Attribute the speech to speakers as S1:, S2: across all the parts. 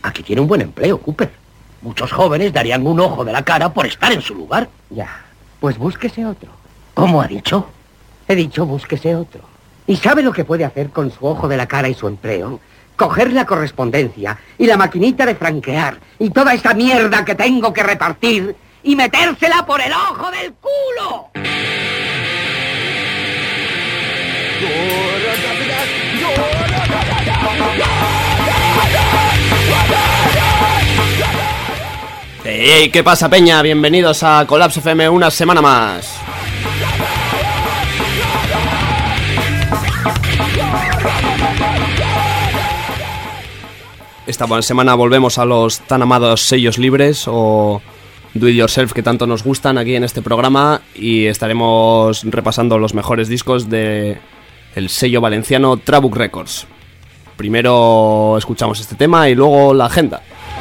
S1: Aquí tiene un buen empleo, Cooper. Muchos jóvenes darían un ojo de la cara por estar en su lugar.
S2: Ya, pues búsquese otro.
S1: ¿Cómo ha dicho?
S2: He dicho búsquese otro. ¿Y sabe lo que puede hacer con su ojo de la cara y su empleo? Coger la correspondencia y la maquinita de franquear y toda esa mierda que tengo que repartir y metérsela por el ojo del culo.
S3: ¡Hey! ¿Qué pasa, peña? Bienvenidos a Collapse FM una semana más. Esta semana volvemos a los tan amados sellos libres o do it yourself que tanto nos gustan aquí en este programa, y estaremos repasando los mejores discos de el sello valenciano Trabuc Records. Primero escuchamos este tema y luego la agenda.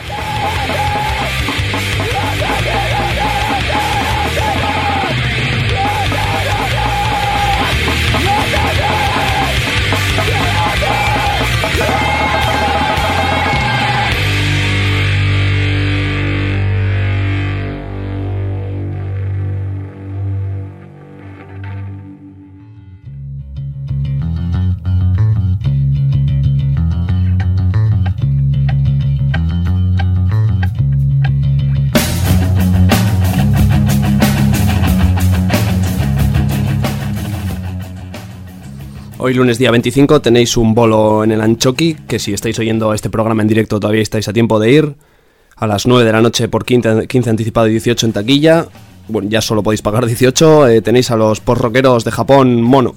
S3: Hoy lunes día 25 tenéis un bolo en el Anchoqui, que si estáis oyendo este programa en directo todavía estáis a tiempo de ir. A las 9 de la noche por 15 anticipado y 18 en taquilla. Bueno, ya solo podéis pagar 18. Tenéis a los post-rockeros de Japón Mono.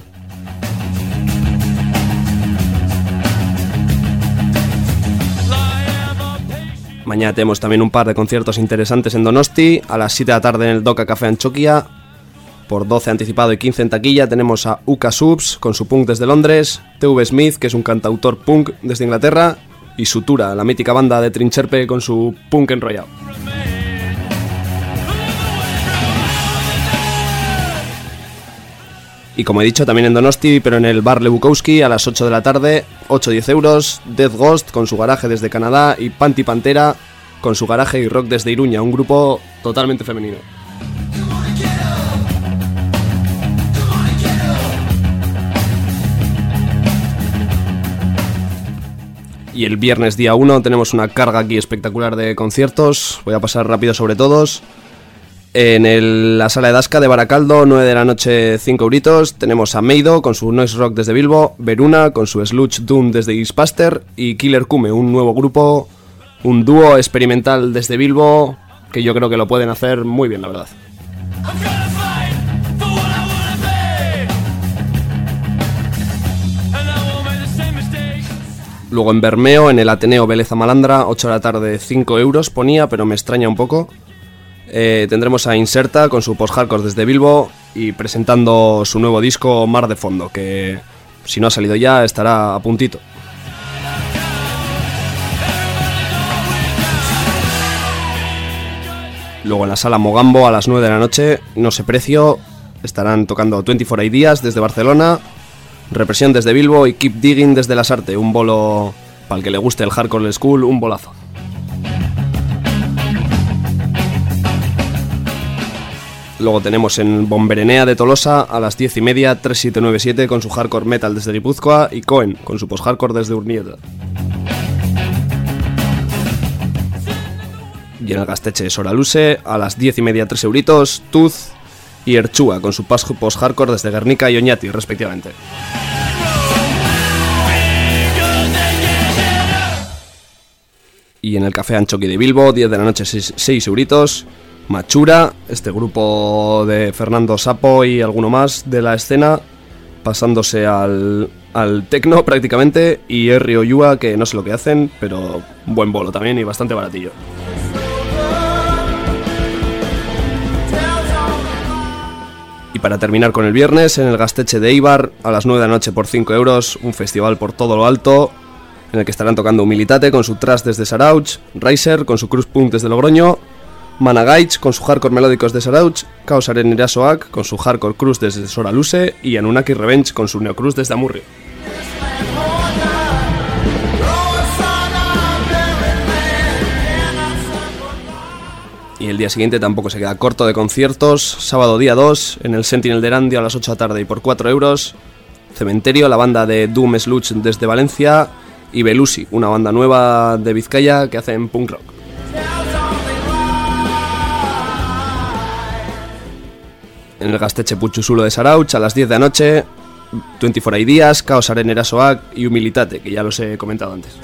S3: Mañana tenemos también un par de conciertos interesantes en Donosti. A las 7 de la tarde en el Doca Café Anchoquia. Por 12 anticipado y 15 en taquilla tenemos a Uka Subs con su punk desde Londres, TV Smith, que es un cantautor punk desde Inglaterra, y Sutura, la mítica banda de Trincherpe con su punk enrollado. Y como he dicho, también en Donosti, pero en el bar Le Bukowski a las 8 de la tarde, 8-10 euros, Death Ghost con su garaje desde Canadá y Panty Pantera con su garaje y rock desde Iruña, un grupo totalmente femenino. Y el viernes día 1 tenemos una carga aquí espectacular de conciertos. Voy a pasar rápido sobre todos. En la sala de Dasca de Baracaldo, 9 de la noche, 5 euritos. Tenemos a Meido con su noise rock desde Bilbo, Veruna con su sludge doom desde Ispaster y Killer Kume, un nuevo grupo, un dúo experimental desde Bilbo que yo creo que lo pueden hacer muy bien, la verdad. Luego en Bermeo, en el Ateneo Beleza Malandra, 8 de la tarde, 5 euros ponía, pero me extraña un poco. Tendremos a Inserta con su post-hardcore desde Bilbo y presentando su nuevo disco Mar de Fondo, que si no ha salido ya estará a puntito. Luego en la sala Mogambo a las 9 de la noche, no sé precio, estarán tocando 24 Ideas desde Barcelona, Represión desde Bilbo y Keep Digging desde Lasarte, un bolo para el que le guste el hardcore school, un bolazo. Luego tenemos en Bomberenea de Tolosa a las 10:30 3797 con su hardcore metal desde Guipúzcoa y Cohen con su post-hardcore desde Urnieta. Y en el Gasteche Soraluse a las 10:30 3 euritos, Tuz y Erchua con su post-hardcore desde Guernica y Oñati respectivamente. Y en el Café Anchoqui de Bilbo, 10 de la noche, 6 euritos, Machura, este grupo de Fernando Sapo y alguno más de la escena, pasándose al techno prácticamente, y Erri Oyua, que no sé lo que hacen, pero buen bolo también y bastante baratillo. Y para terminar con el viernes, en el Gasteche de Eibar, a las 9 de la noche por 5 euros, un festival por todo lo alto, en el que estarán tocando Humilitate con su thrash desde Sarauch, Riser con su cruz punk desde Logroño, Managaich con su hardcore melódicos de Sarauch, Chaos Arenirasoak con su hardcore cruz desde Soraluse y Anunnaki Revenge con su neocruz desde Amurrio. Y el día siguiente tampoco se queda corto de conciertos. Sábado día 2 en el Sentinel de Erandio a las 8 de la tarde y por 4 euros. Cementerio, la banda de Doom Sluts desde Valencia. Y Belusi, una banda nueva de Vizcaya que hacen punk rock. En el Gaztetxe Putxuzulo de Sarauch a las 10 de la noche, 24 Ideas, Caos Arenera Soak y Humilitate, que ya los he comentado antes.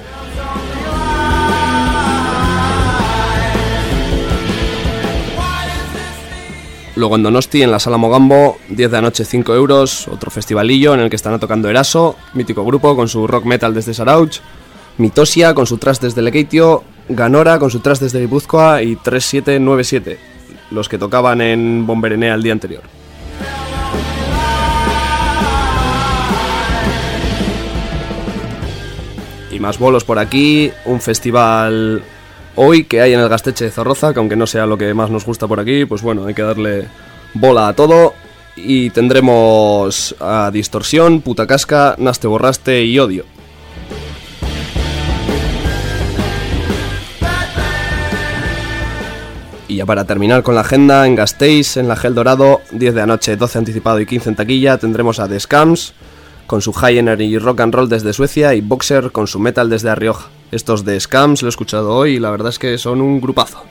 S3: Luego en Donosti, en la Sala Mogambo, 10 de la noche, 5 euros, otro festivalillo en el que están tocando Eraso, mítico grupo con su rock metal desde Sarauch, Mitosia con su thrash desde Lekeitio, Ganora con su thrash desde Guipúzcoa y 3797, los que tocaban en Bomberenea el día anterior. Y más bolos por aquí, un festival hoy que hay en el Gaztetxe de Zorroza, que aunque no sea lo que más nos gusta por aquí, pues bueno, hay que darle bola a todo. Y tendremos a Distorsión, Puta Casca, Naste Borraste y Odio. Y ya para terminar con la agenda, en Gasteiz, en la Gel Dorado, 10 de la noche, 12 anticipado y 15 en taquilla, tendremos a The Scams con su High Energy Rock and Roll desde Suecia y Boxer con su Metal desde La Rioja. Estos de Scams lo he escuchado hoy y la verdad es que son un grupazo.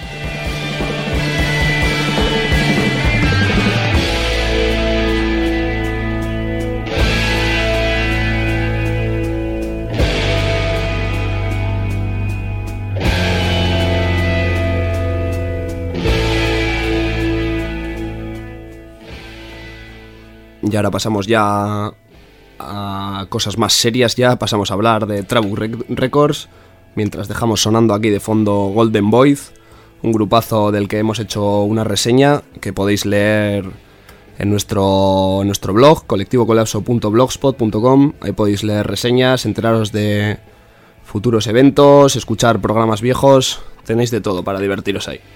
S3: Y ahora pasamos ya a cosas más serias, pasamos a hablar de Trabuc Records, mientras dejamos sonando aquí de fondo Golden Void, un grupazo del que hemos hecho una reseña que podéis leer en nuestro blog, colectivocolapso.blogspot.com. Ahí podéis leer reseñas, enteraros de futuros eventos, escuchar programas viejos, tenéis de todo para divertiros ahí.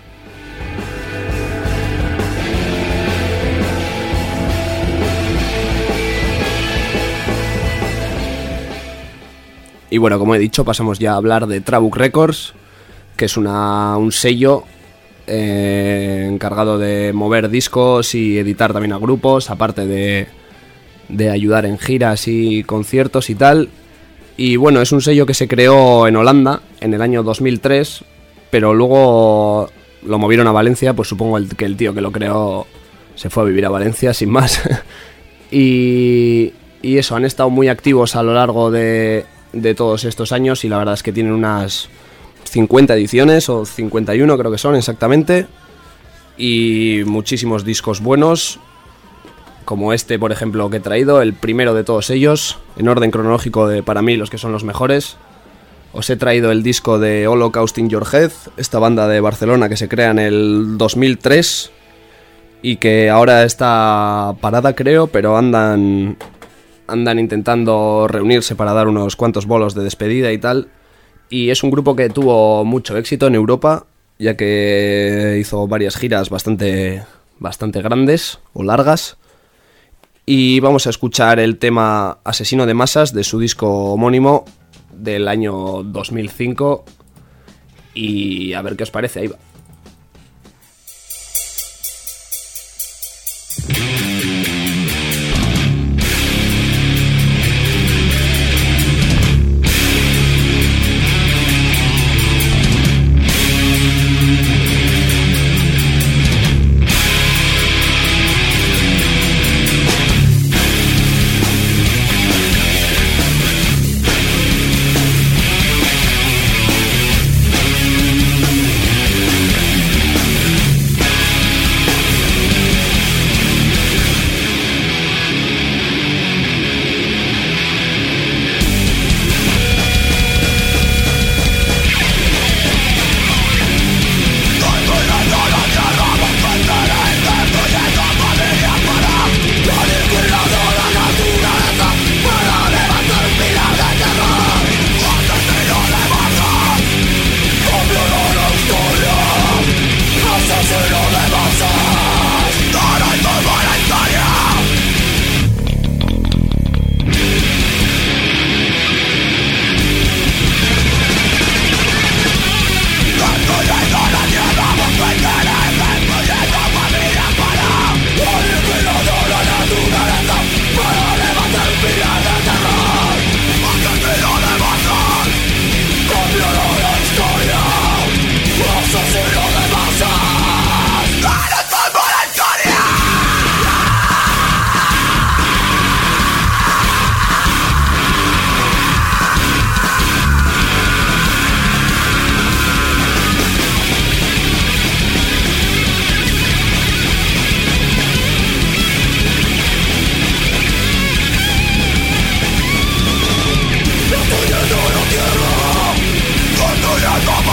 S3: Y bueno, como he dicho, pasamos ya a hablar de Trabuc Records, que es un sello encargado de mover discos y editar también a grupos, aparte de ayudar en giras y conciertos y tal. Y bueno, es un sello que se creó en Holanda en el año 2003, pero luego lo movieron a Valencia, pues supongo que el tío que lo creó se fue a vivir a Valencia, sin más. y eso, han estado muy activos a lo largo de todos estos años y la verdad es que tienen unas 50 ediciones o 51 creo que son exactamente, y muchísimos discos buenos como este por ejemplo que he traído, el primero de todos ellos en orden cronológico de para mí los que son los mejores. Os he traído el disco de Holocaust in Your Head, esta banda de Barcelona que se crea en el 2003 y que ahora está parada creo, pero andan intentando reunirse para dar unos cuantos bolos de despedida y tal. Y es un grupo que tuvo mucho éxito en Europa, ya que hizo varias giras bastante grandes o largas. Y vamos a escuchar el tema Asesino de Masas de su disco homónimo del año 2005. Y a ver qué os parece, ahí va.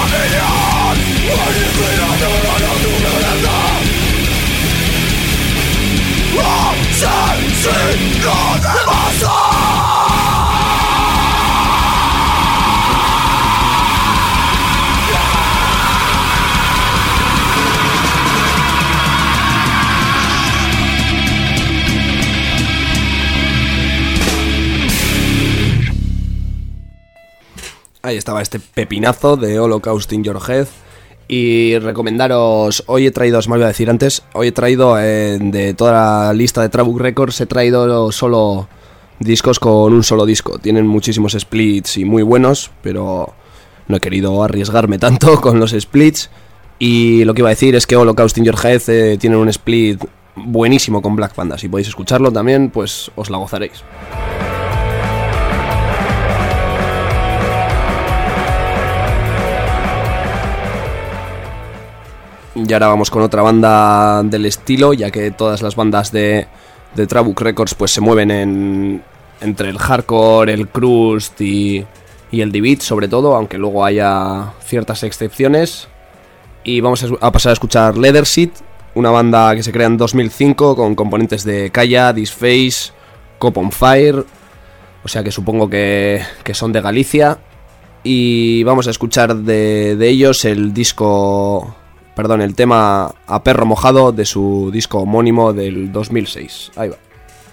S3: Ahí estaba este pepinazo de Holocaust in Your Head. Y recomendaros, hoy he traído, os me iba a decir antes, hoy he traído de toda la lista de Trabuc Records, he traído solo discos con un solo disco. Tienen muchísimos splits y muy buenos, pero no he querido arriesgarme tanto con los splits. Y lo que iba a decir es que Holocaust in Your Head tienen un split buenísimo con Black Panda. Si podéis escucharlo también, pues os la gozaréis. Y ahora vamos con otra banda del estilo, ya que todas las bandas de Trabuc Records pues se mueven entre el hardcore, el crust y el D-beat sobre todo, aunque luego haya ciertas excepciones. Y vamos a pasar a escuchar Leatherseed, una banda que se crea en 2005 con componentes de Kaya, Disface, Cop on Fire, o sea que supongo que son de Galicia. Y vamos a escuchar de ellos el tema A Perro Mojado de su disco homónimo del 2006. Ahí va.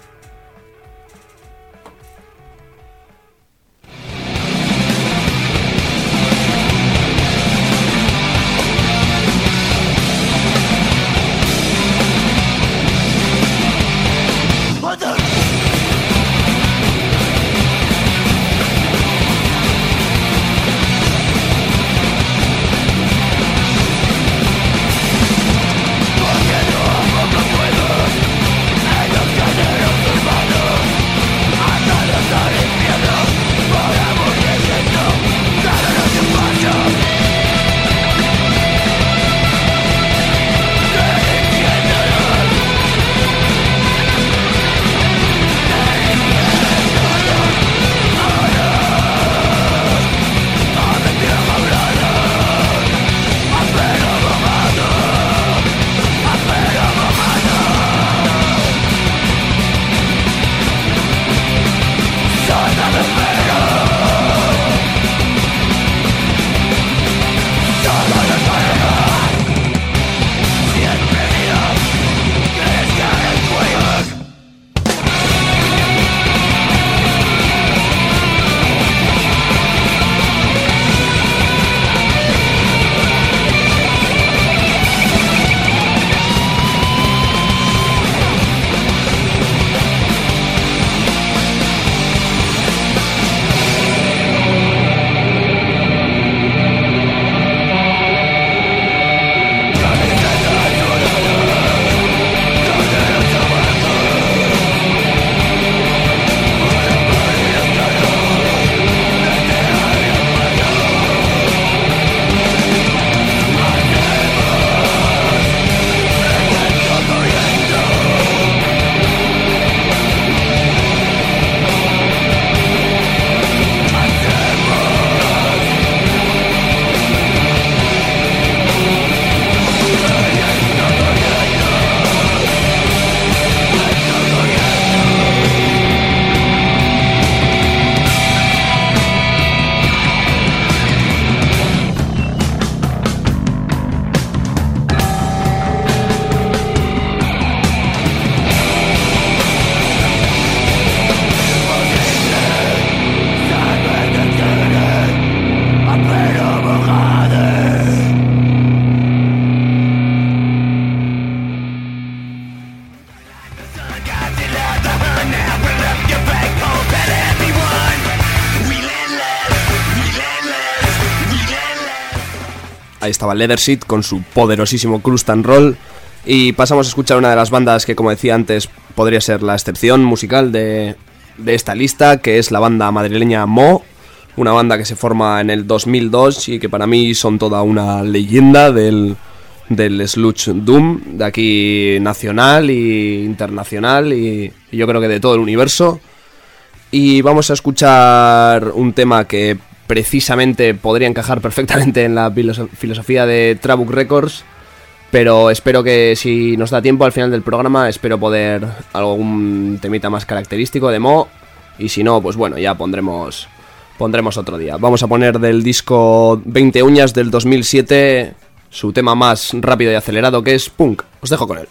S3: Ahí estaba Leatherseed con su poderosísimo Crust and Roll. Y pasamos a escuchar una de las bandas que, como decía antes, podría ser la excepción musical de esta lista, que es la banda madrileña Mo. Una banda que se forma en el 2002 y que para mí son toda una leyenda del sludge doom de aquí, nacional e internacional, y yo creo que de todo el universo. Y vamos a escuchar un tema que precisamente podría encajar perfectamente en la filosofía de Trabuc Records, pero espero que si nos da tiempo al final del programa, espero poder algún temita más característico de Mo, y si no, pues bueno, ya pondremos otro día. Vamos a poner del disco 20 uñas del 2007 su tema más rápido y acelerado, que es Punk. Os dejo con él.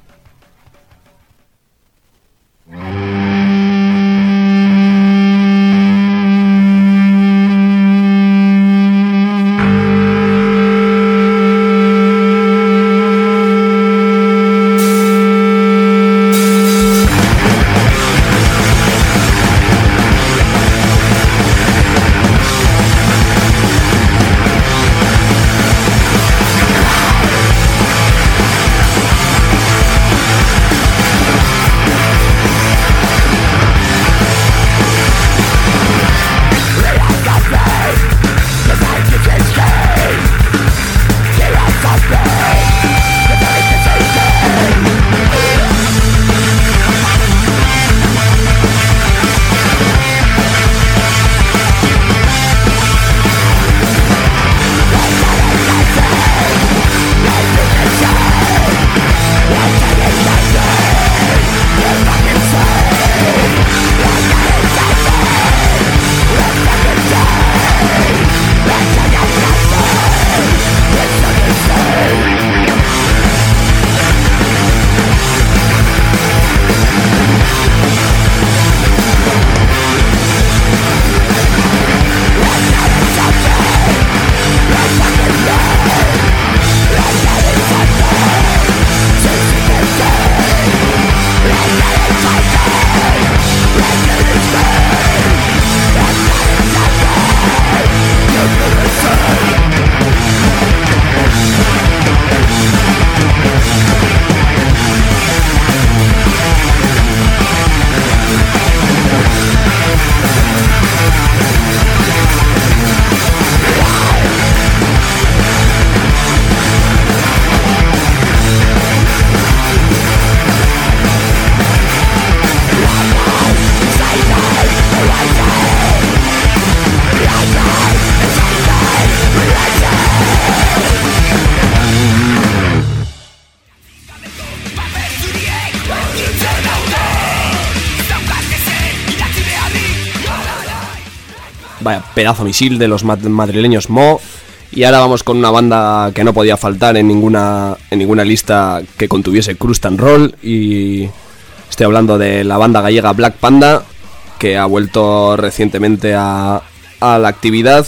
S3: Vaya pedazo misil de los madrileños Mo. Y ahora vamos con una banda que no podía faltar en ninguna lista que contuviese crust and roll. Y estoy hablando de la banda gallega Black Panda, que ha vuelto recientemente a la actividad.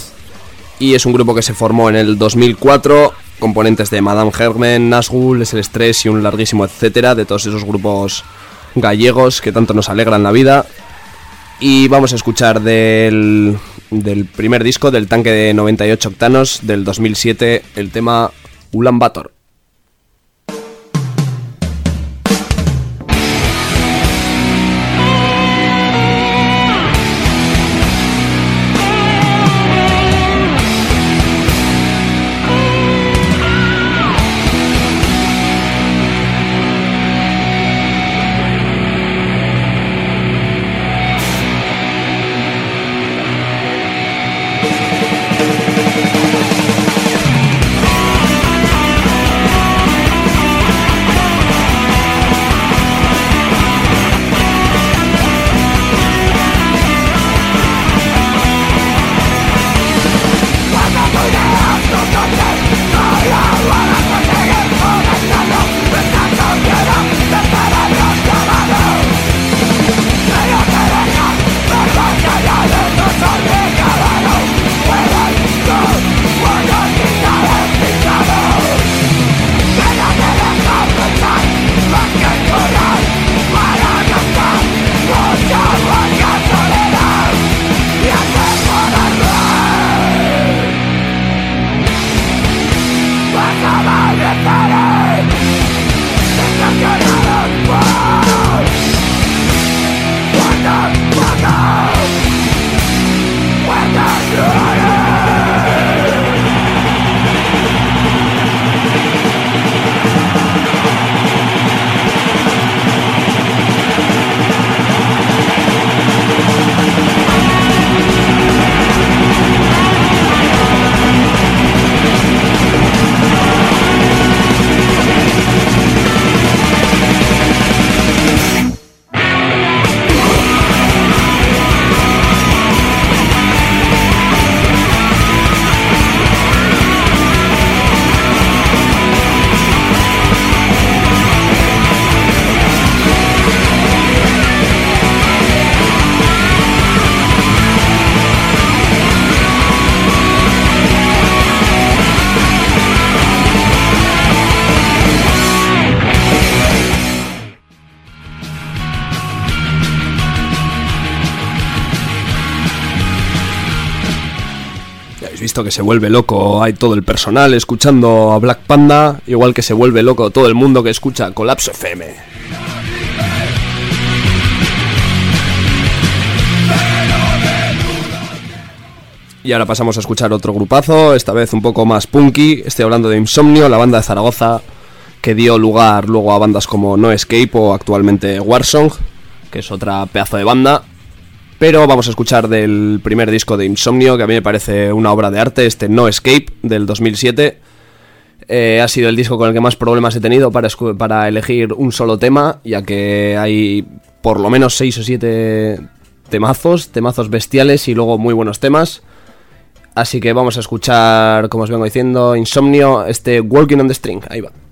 S3: Y es un grupo que se formó en el 2004, componentes de Madame Germen, Nazgul, Es el Estrés y un larguísimo etcétera, de todos esos grupos gallegos que tanto nos alegran la vida. Y vamos a escuchar del primer disco, del Tanque de 98 octanos del 2007, el tema Ulan Bator. visto que se vuelve loco hay todo el personal escuchando a Black Panda, igual que se vuelve loco todo el mundo que escucha Colapso FM. Y ahora pasamos a escuchar otro grupazo, esta vez un poco más punky. Estoy hablando de Insomnio, la banda de Zaragoza que dio lugar luego a bandas como No Escape o actualmente Warsong, que es otra pedazo de banda. Pero vamos a escuchar del primer disco de Insomnio, que a mí me parece una obra de arte, este No Escape, del 2007. Ha sido el disco con el que más problemas he tenido para elegir un solo tema, ya que hay por lo menos 6 o 7 temazos bestiales y luego muy buenos temas. Así que vamos a escuchar, como os vengo diciendo, Insomnio, este Walking on the String, ahí va.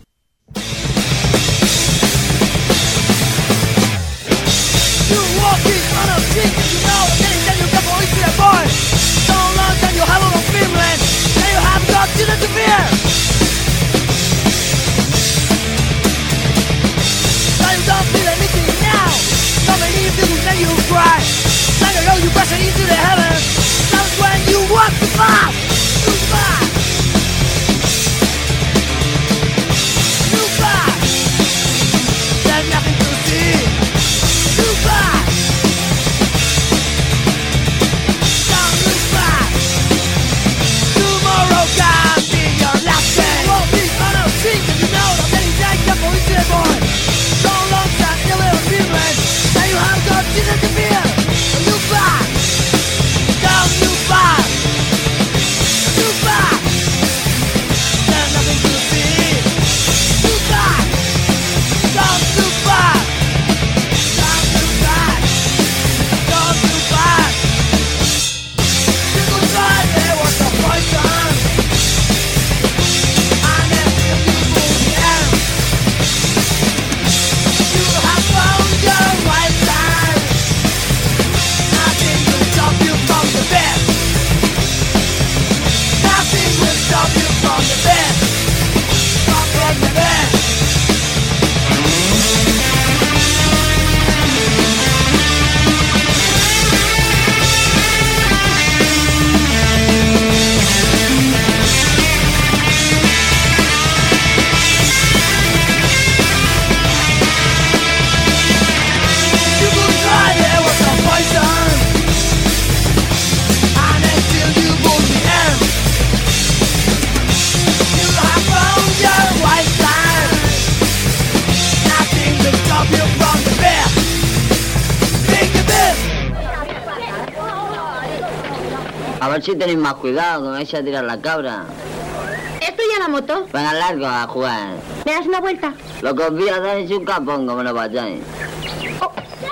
S4: A ver si tenéis más cuidado, que me vais a tirar la cabra.
S5: ¿Estoy a la moto?
S4: Venga, largo a jugar.
S5: ¿Me das una vuelta?
S4: Lo que os voy a dar es un capón, como lo vayáis.
S5: Oh.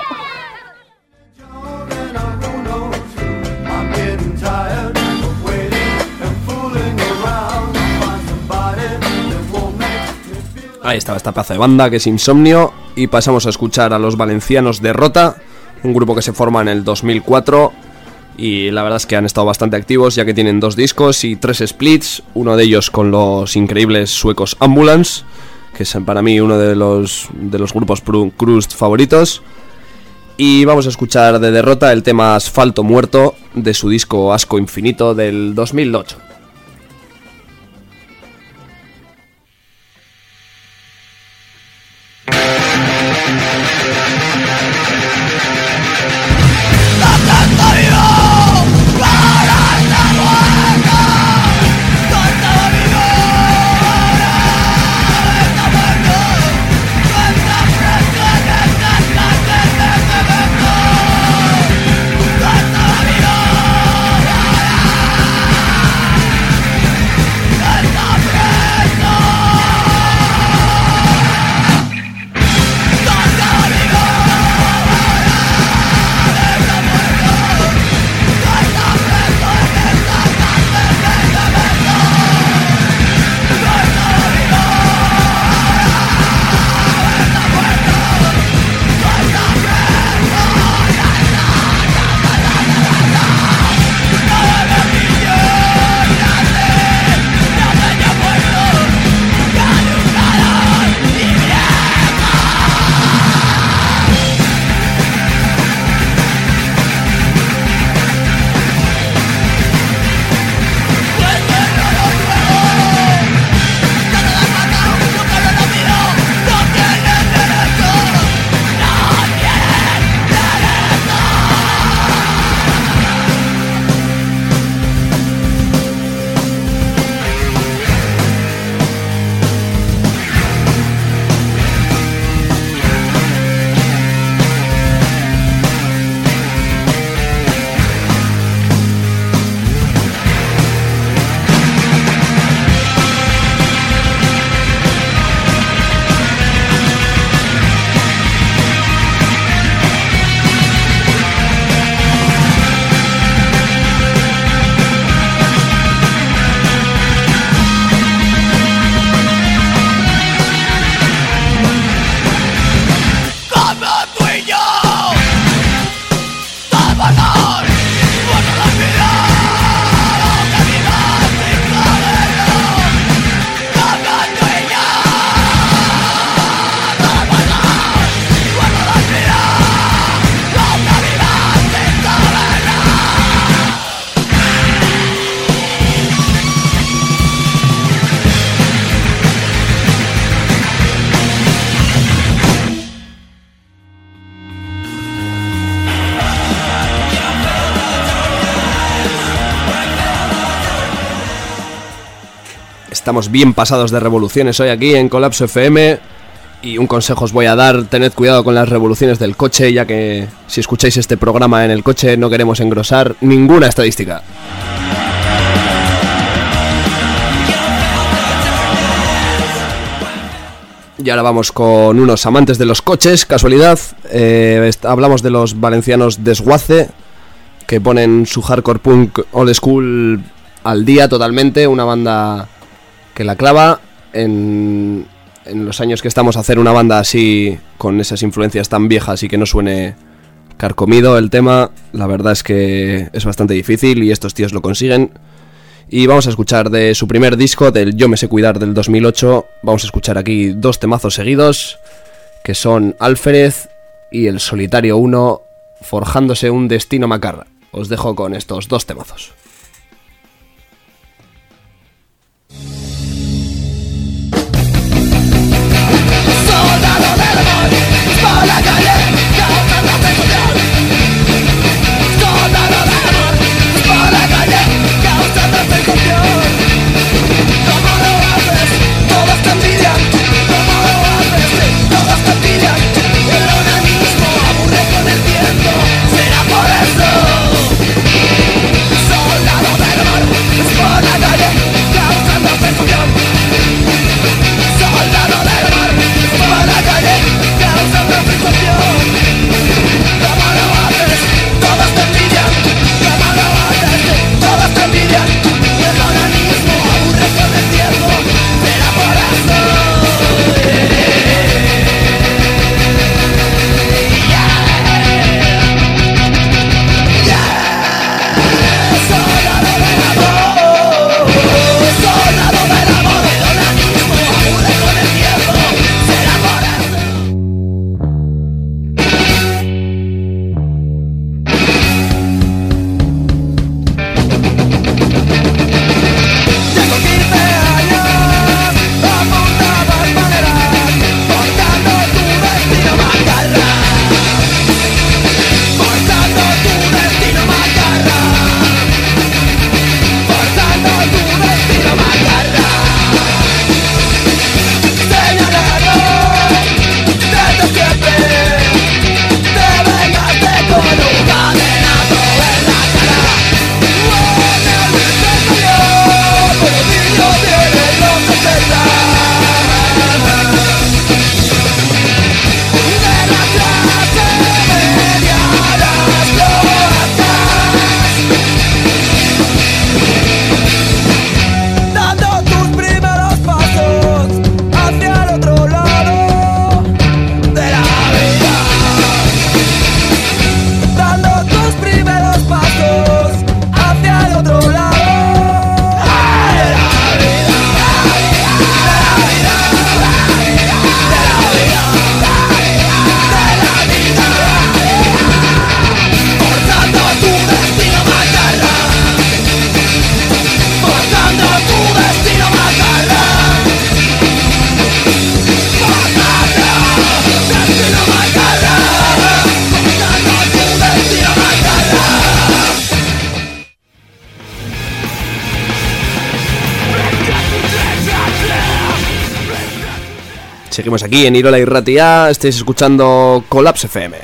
S3: Ahí estaba esta pedazo de banda que es Insomnio. Y pasamos a escuchar a los valencianos de Rota, un grupo que se forma en el 2004. Y la verdad es que han estado bastante activos, ya que tienen 2 discos y 3 splits. Uno de ellos con los increíbles suecos Ambulance, que es para mí uno de los grupos crust favoritos. Y vamos a escuchar de Derrota el tema Asfalto Muerto de su disco Asco Infinito del 2008. Estamos bien pasados de revoluciones hoy aquí en Colapso FM. Y un consejo os voy a dar: tened cuidado con las revoluciones del coche, ya que si escucháis este programa en el coche no queremos engrosar ninguna estadística. Y ahora vamos con unos amantes de los coches, casualidad. Hablamos de los valencianos Desguace, que ponen su hardcore punk old school al día totalmente. Una banda que la clava en los años que estamos. Hacer una banda así, con esas influencias tan viejas y que no suene carcomido el tema, la verdad es que es bastante difícil y estos tíos lo consiguen. Y vamos a escuchar de su primer disco, del Yo me sé cuidar del 2008, vamos a escuchar aquí 2 temazos seguidos, que son Alfred y El Solitario 1, forjándose un destino macarra. Os dejo con estos 2 temazos.
S6: Soldado del amor, por la calle, causando persecución. Soldado del amor, por la calle, causando persecución. ¿Cómo lo haces? Todos te envidian. ¿Cómo lo haces? Todos te envidian. El organismo aburre con el tiempo. Será por eso. Soldado del amor, por la calle, causando persecución. Soldado del amor, por la calle, causando frustración. ¿Cómo lo haces? Todos te envidian. ¿Cómo lo haces? Todos te envidian. El organismo aburre con el tiempo. Será por eso. Soldado del amor, soldado del amor. El organismo aburre con el tiempo. Será por eso. Tengo 15 años, apuntadas maneras, forzando tu destino macarra. Forzando tu destino macarra. Forzando tu destino macarra. Señalado desde siempre, te vengaste con un cadenazo en la cara. En el misterio, pero el niño tiene los 80. De la clase media a las cloacas, dando tus primeros pasos hacia el otro lado de la vida. Dando tus primeros pasos hacia el otro lado de la vida. Forzando tu destino macarra. Forzando tu destino macarra. Forzando destino macarra. Forzando tu destino macarra.
S3: Seguimos aquí en Irola y Ratia, estáis escuchando Colapso FM.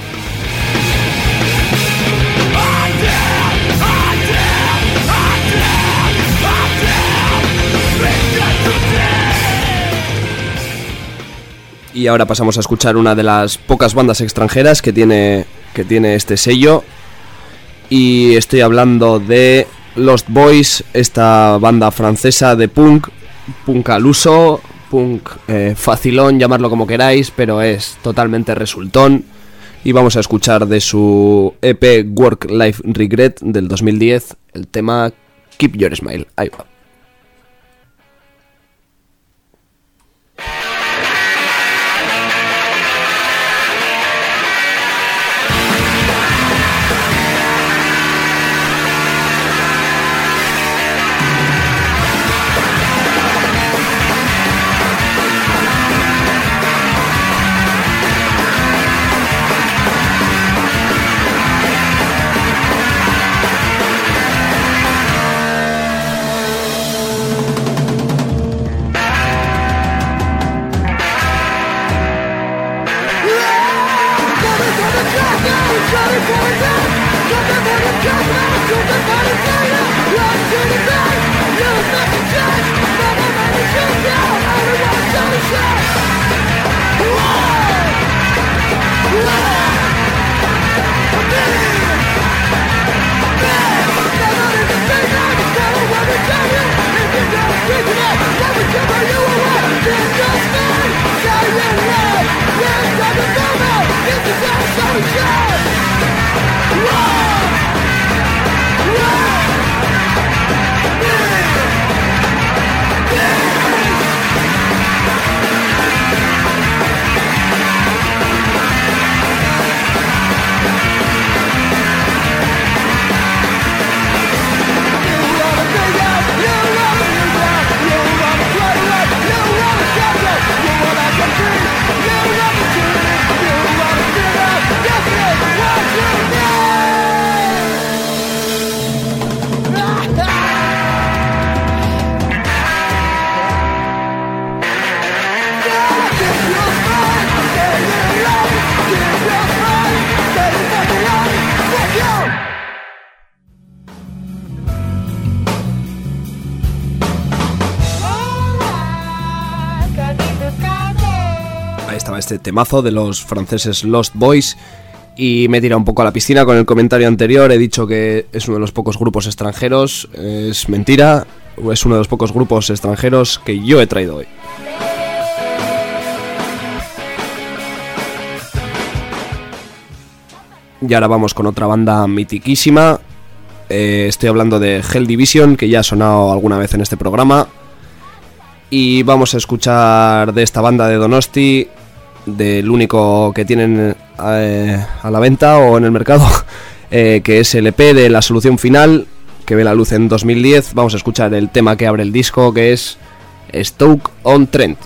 S3: Y ahora pasamos a escuchar una de las pocas bandas extranjeras que tiene este sello. Y estoy hablando de Lost Boys, esta banda francesa de punk al uso, punk facilón, llamarlo como queráis, pero es totalmente resultón. Y vamos a escuchar de su EP Work Life Regret del 2010 el tema Keep Your Smile. Ahí va. Este temazo de los franceses Lost Boys, y me he tirado un poco a la piscina con el comentario anterior. He dicho que es uno de los pocos grupos extranjeros. Es mentira, es uno de los pocos grupos extranjeros que yo he traído hoy. Y ahora vamos con otra banda mitiquísima. Estoy hablando de Hell Division, que ya ha sonado alguna vez en este programa, y vamos a escuchar de esta banda de Donosti, del único que tienen a la venta o en el mercado, que es el EP de La Solución Final, que ve la luz en 2010. Vamos a escuchar el tema que abre el disco, que es Stoke-on-Trent.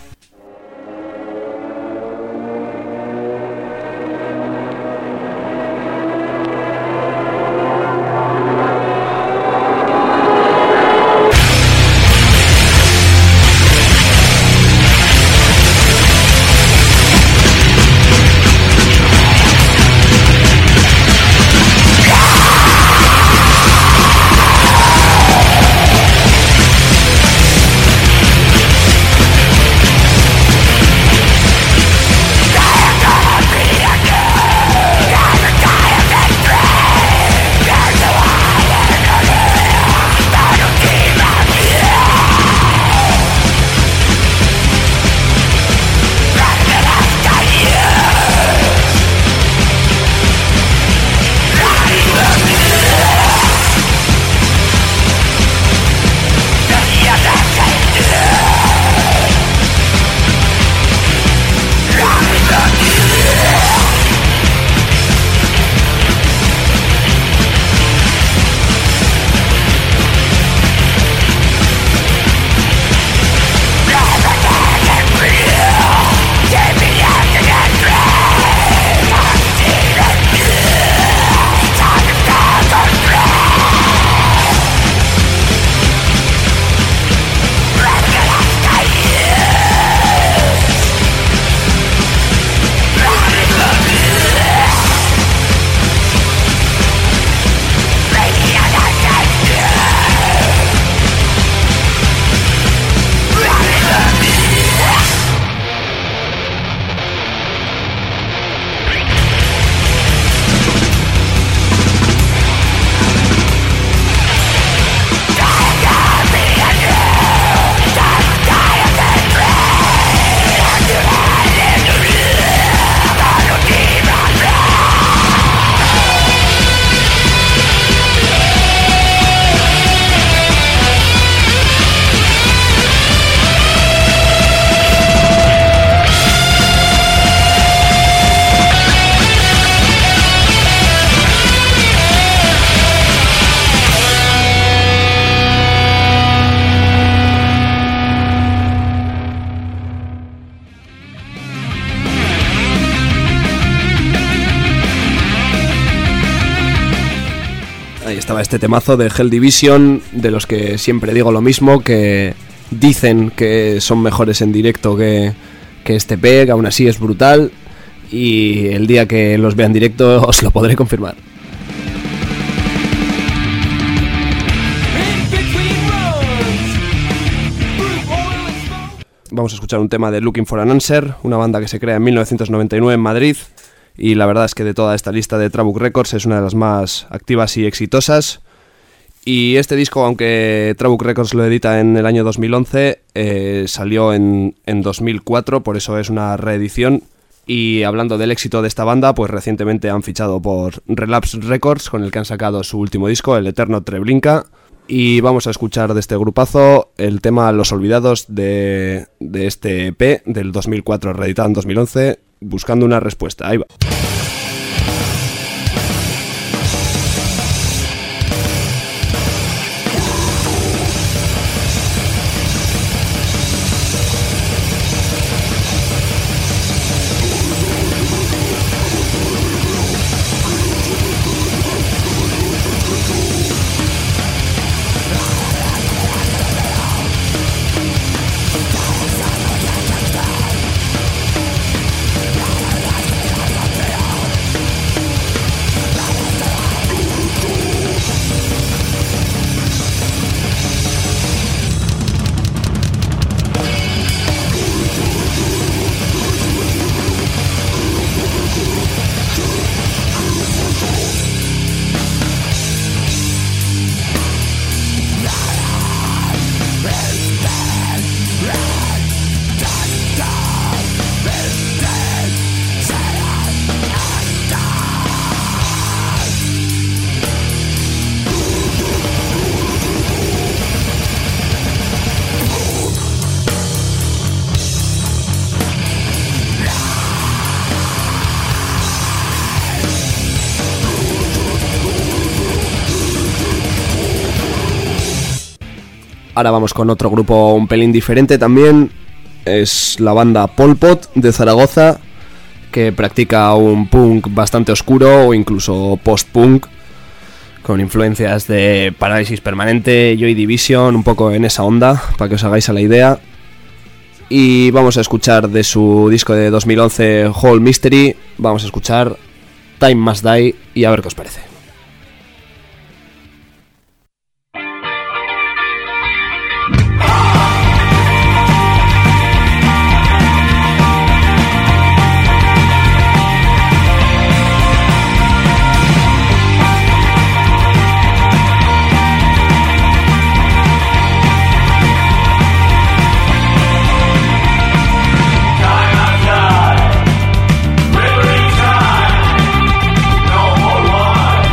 S3: Estaba este temazo de Hell Division, de los que siempre digo lo mismo, que dicen que son mejores en directo que este EP, que aún así es brutal, y el día que los vea en directo os lo podré confirmar. Vamos a escuchar un tema de Looking for an Answer, una banda que se crea en 1999 en Madrid, y la verdad es que de toda esta lista de Trabuc Records es una de las más activas y exitosas. Y este disco, aunque Trabuc Records lo edita en el año 2011, salió en 2004, por eso es una reedición. Y hablando del éxito de esta banda, pues recientemente han fichado por Relapse Records, con el que han sacado su último disco, El Eterno Treblinka. Y vamos a escuchar de este grupazo el tema Los Olvidados de este EP del 2004, reeditado en 2011, Buscando una respuesta. Ahí va. Ahora vamos con otro grupo un pelín diferente también. Es la banda Pol Pot de Zaragoza, que practica un punk bastante oscuro o incluso post-punk, con influencias de Parálisis Permanente, Joy Division, un poco en esa onda, para que os hagáis a la idea. Y vamos a escuchar de su disco de 2011, Whole Mystery, vamos a escuchar Time Must Die y a ver qué os parece.
S6: Liberty time, no more war.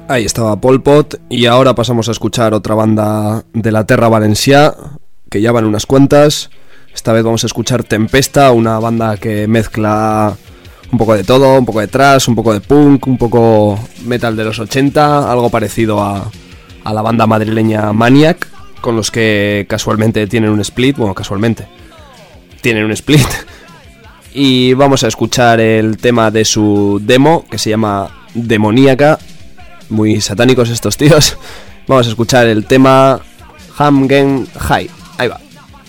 S3: Ahí estaba Pol Pot, y ahora pasamos a escuchar otra banda de la Terra Valencià, que ya van unas cuantas. Esta vez vamos a escuchar Tempesta, una banda que mezcla un poco de todo, un poco de thrash, un poco de punk, un poco metal de los 80, algo parecido a la banda madrileña Maniac, con los que casualmente tienen un split, tienen un split. Y vamos a escuchar el tema de su demo, que se llama Demoníaca. Muy satánicos estos tíos. Vamos a escuchar el tema Hamgen High. Ahí va.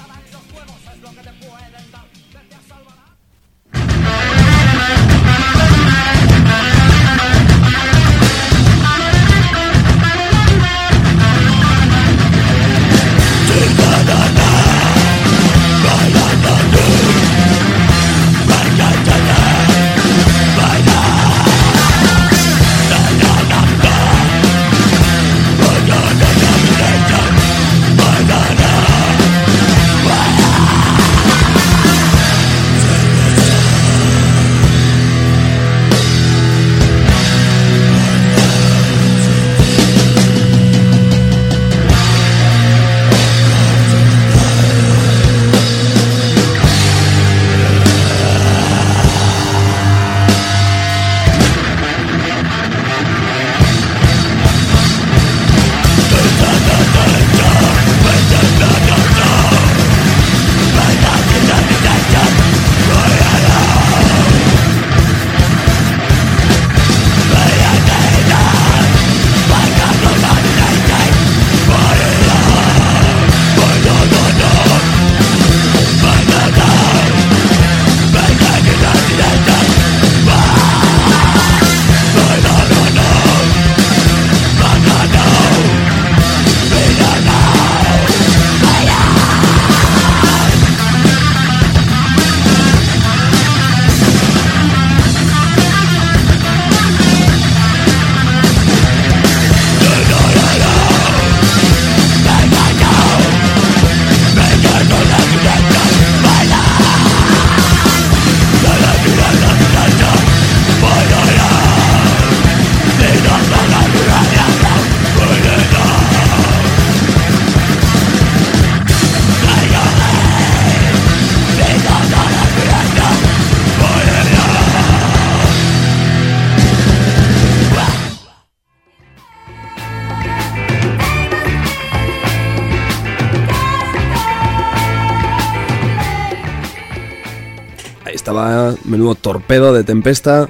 S3: Estaba menudo torpedo de Tempesta.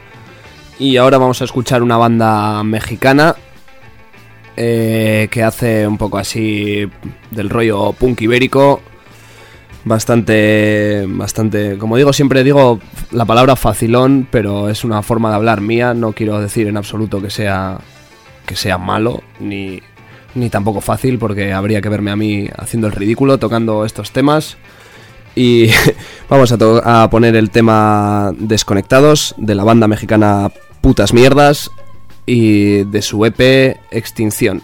S3: Y ahora vamos a escuchar una banda mexicana que hace un poco así del rollo punk ibérico, bastante, como digo, siempre digo la palabra facilón, pero es una forma de hablar mía. No quiero decir en absoluto que sea malo, ni tampoco fácil, porque habría que verme a mí haciendo el ridículo tocando estos temas. Y vamos a poner el tema Desconectados, de la banda mexicana Putas Mierdas, y de su EP Extinción.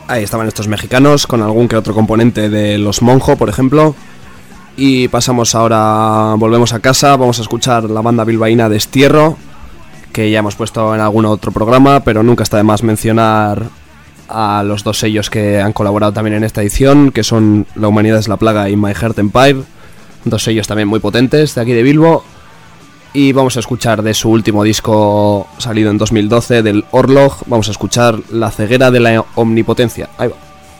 S3: Ahí estaban estos mexicanos con algún que otro componente de Los Monjo, por ejemplo. Y pasamos ahora, volvemos a casa, vamos a escuchar la banda bilbaína Destierro, que ya hemos puesto en algún otro programa, pero nunca está de más mencionar a los dos sellos que han colaborado también en esta edición, que son La Humanidad es la Plaga y My Heart Empire, dos sellos también muy potentes de aquí de Bilbo. Y vamos a escuchar de su último disco salido en 2012, del Orlog, vamos a escuchar La Ceguera de la Omnipotencia. Ahí va.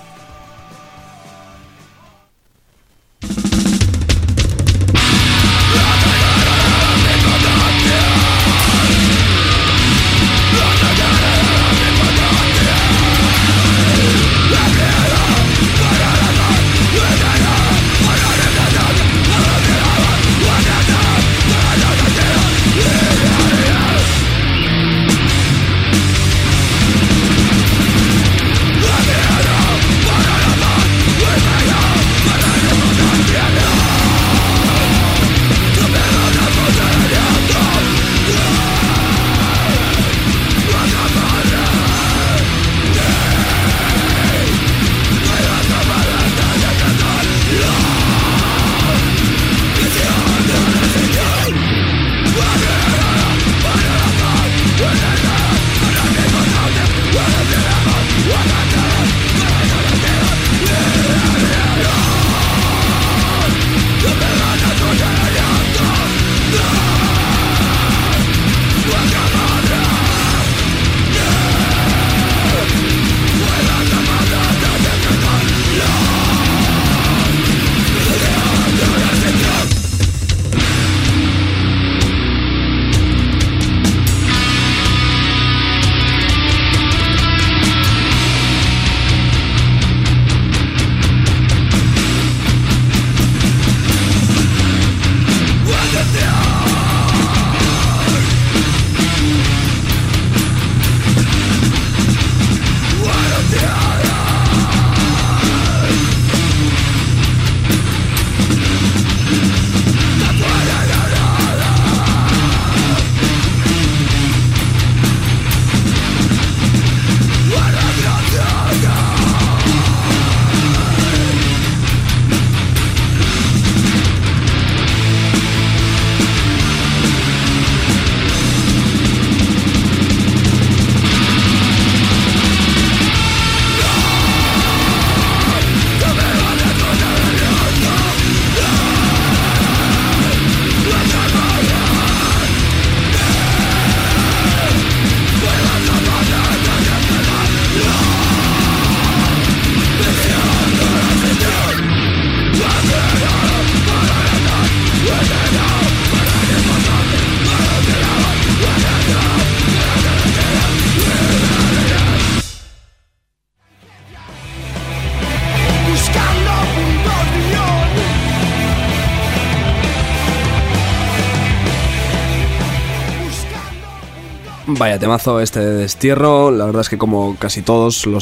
S3: Vaya temazo este de Destierro. La verdad es que como casi todos los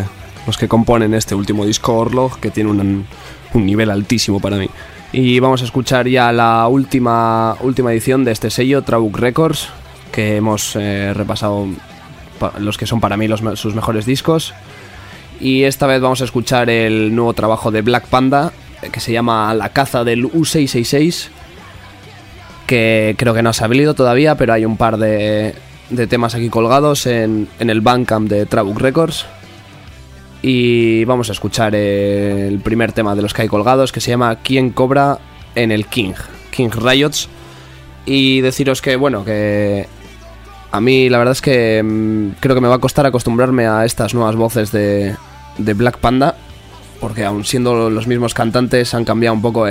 S3: que componen este último disco Orlog, que tiene un nivel altísimo para mí. Y vamos a escuchar ya la última edición de este sello, Trabuc Records, que hemos repasado los que son para mí sus mejores discos. Y esta vez vamos a escuchar el nuevo trabajo de Black Panda, que se llama La caza del U666, que creo que no se ha leído todavía, pero hay un par de temas aquí colgados en el Bandcamp de Trabuc Records. Y vamos a escuchar el primer tema de los que hay colgados, que se llama ¿Quién cobra en el King Riots? Y deciros que, bueno, que a mí la verdad es que creo que me va a costar acostumbrarme a estas nuevas voces de Black Panda, porque aun siendo los mismos cantantes han cambiado un poco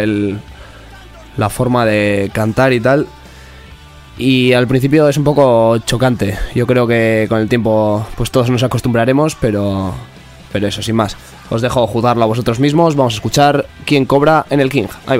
S3: la forma de cantar y tal. Y al principio es un poco chocante. Yo creo que con el tiempo pues todos nos acostumbraremos, pero eso, sin más. Os dejo juzgarlo a vosotros mismos. Vamos a escuchar ¿Quién cobra en el King? Ahí va.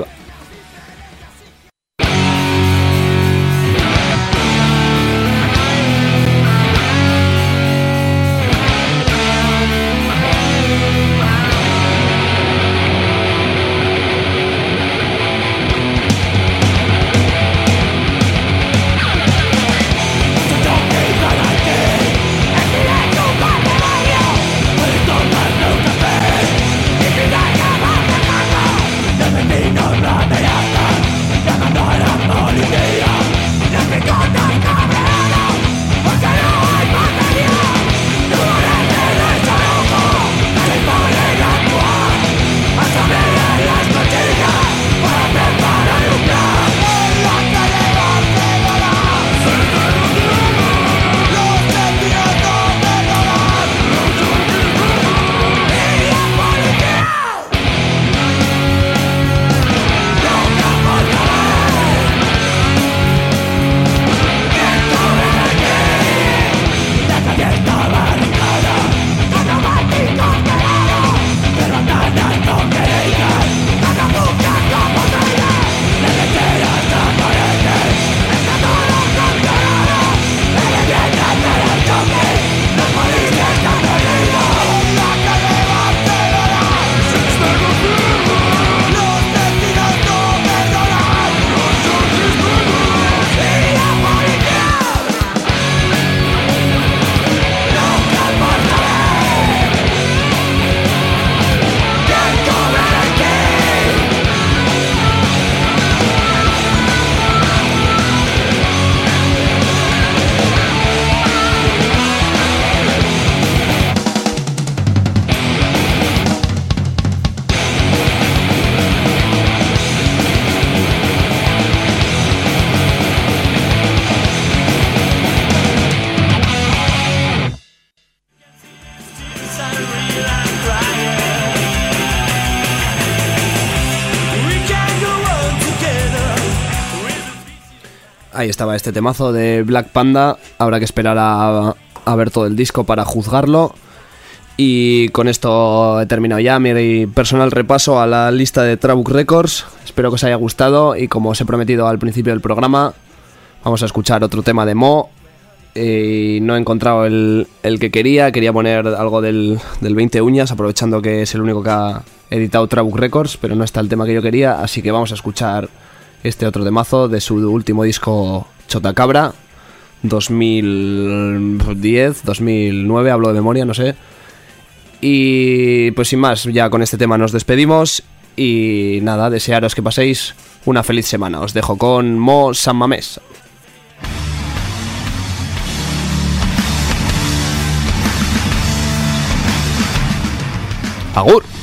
S6: Don't
S3: Ahí estaba este temazo de Black Panda. Habrá que esperar a ver todo el disco para juzgarlo. Y con esto he terminado ya mi personal repaso a la lista de Trabuc Records. Espero que os haya gustado y como os he prometido al principio del programa, vamos a escuchar otro tema de Mo. Y no he encontrado el que quería poner algo del 20 Uñas, aprovechando que es el único que ha editado Trabuc Records, pero no está el tema que yo quería, así que vamos a escuchar este otro temazo de su último disco Chotacabra, 2010, 2009, hablo de memoria, no sé. Y pues sin más, ya con este tema nos despedimos y nada, desearos que paséis una feliz semana. Os dejo con Mo San Mamés. Agur.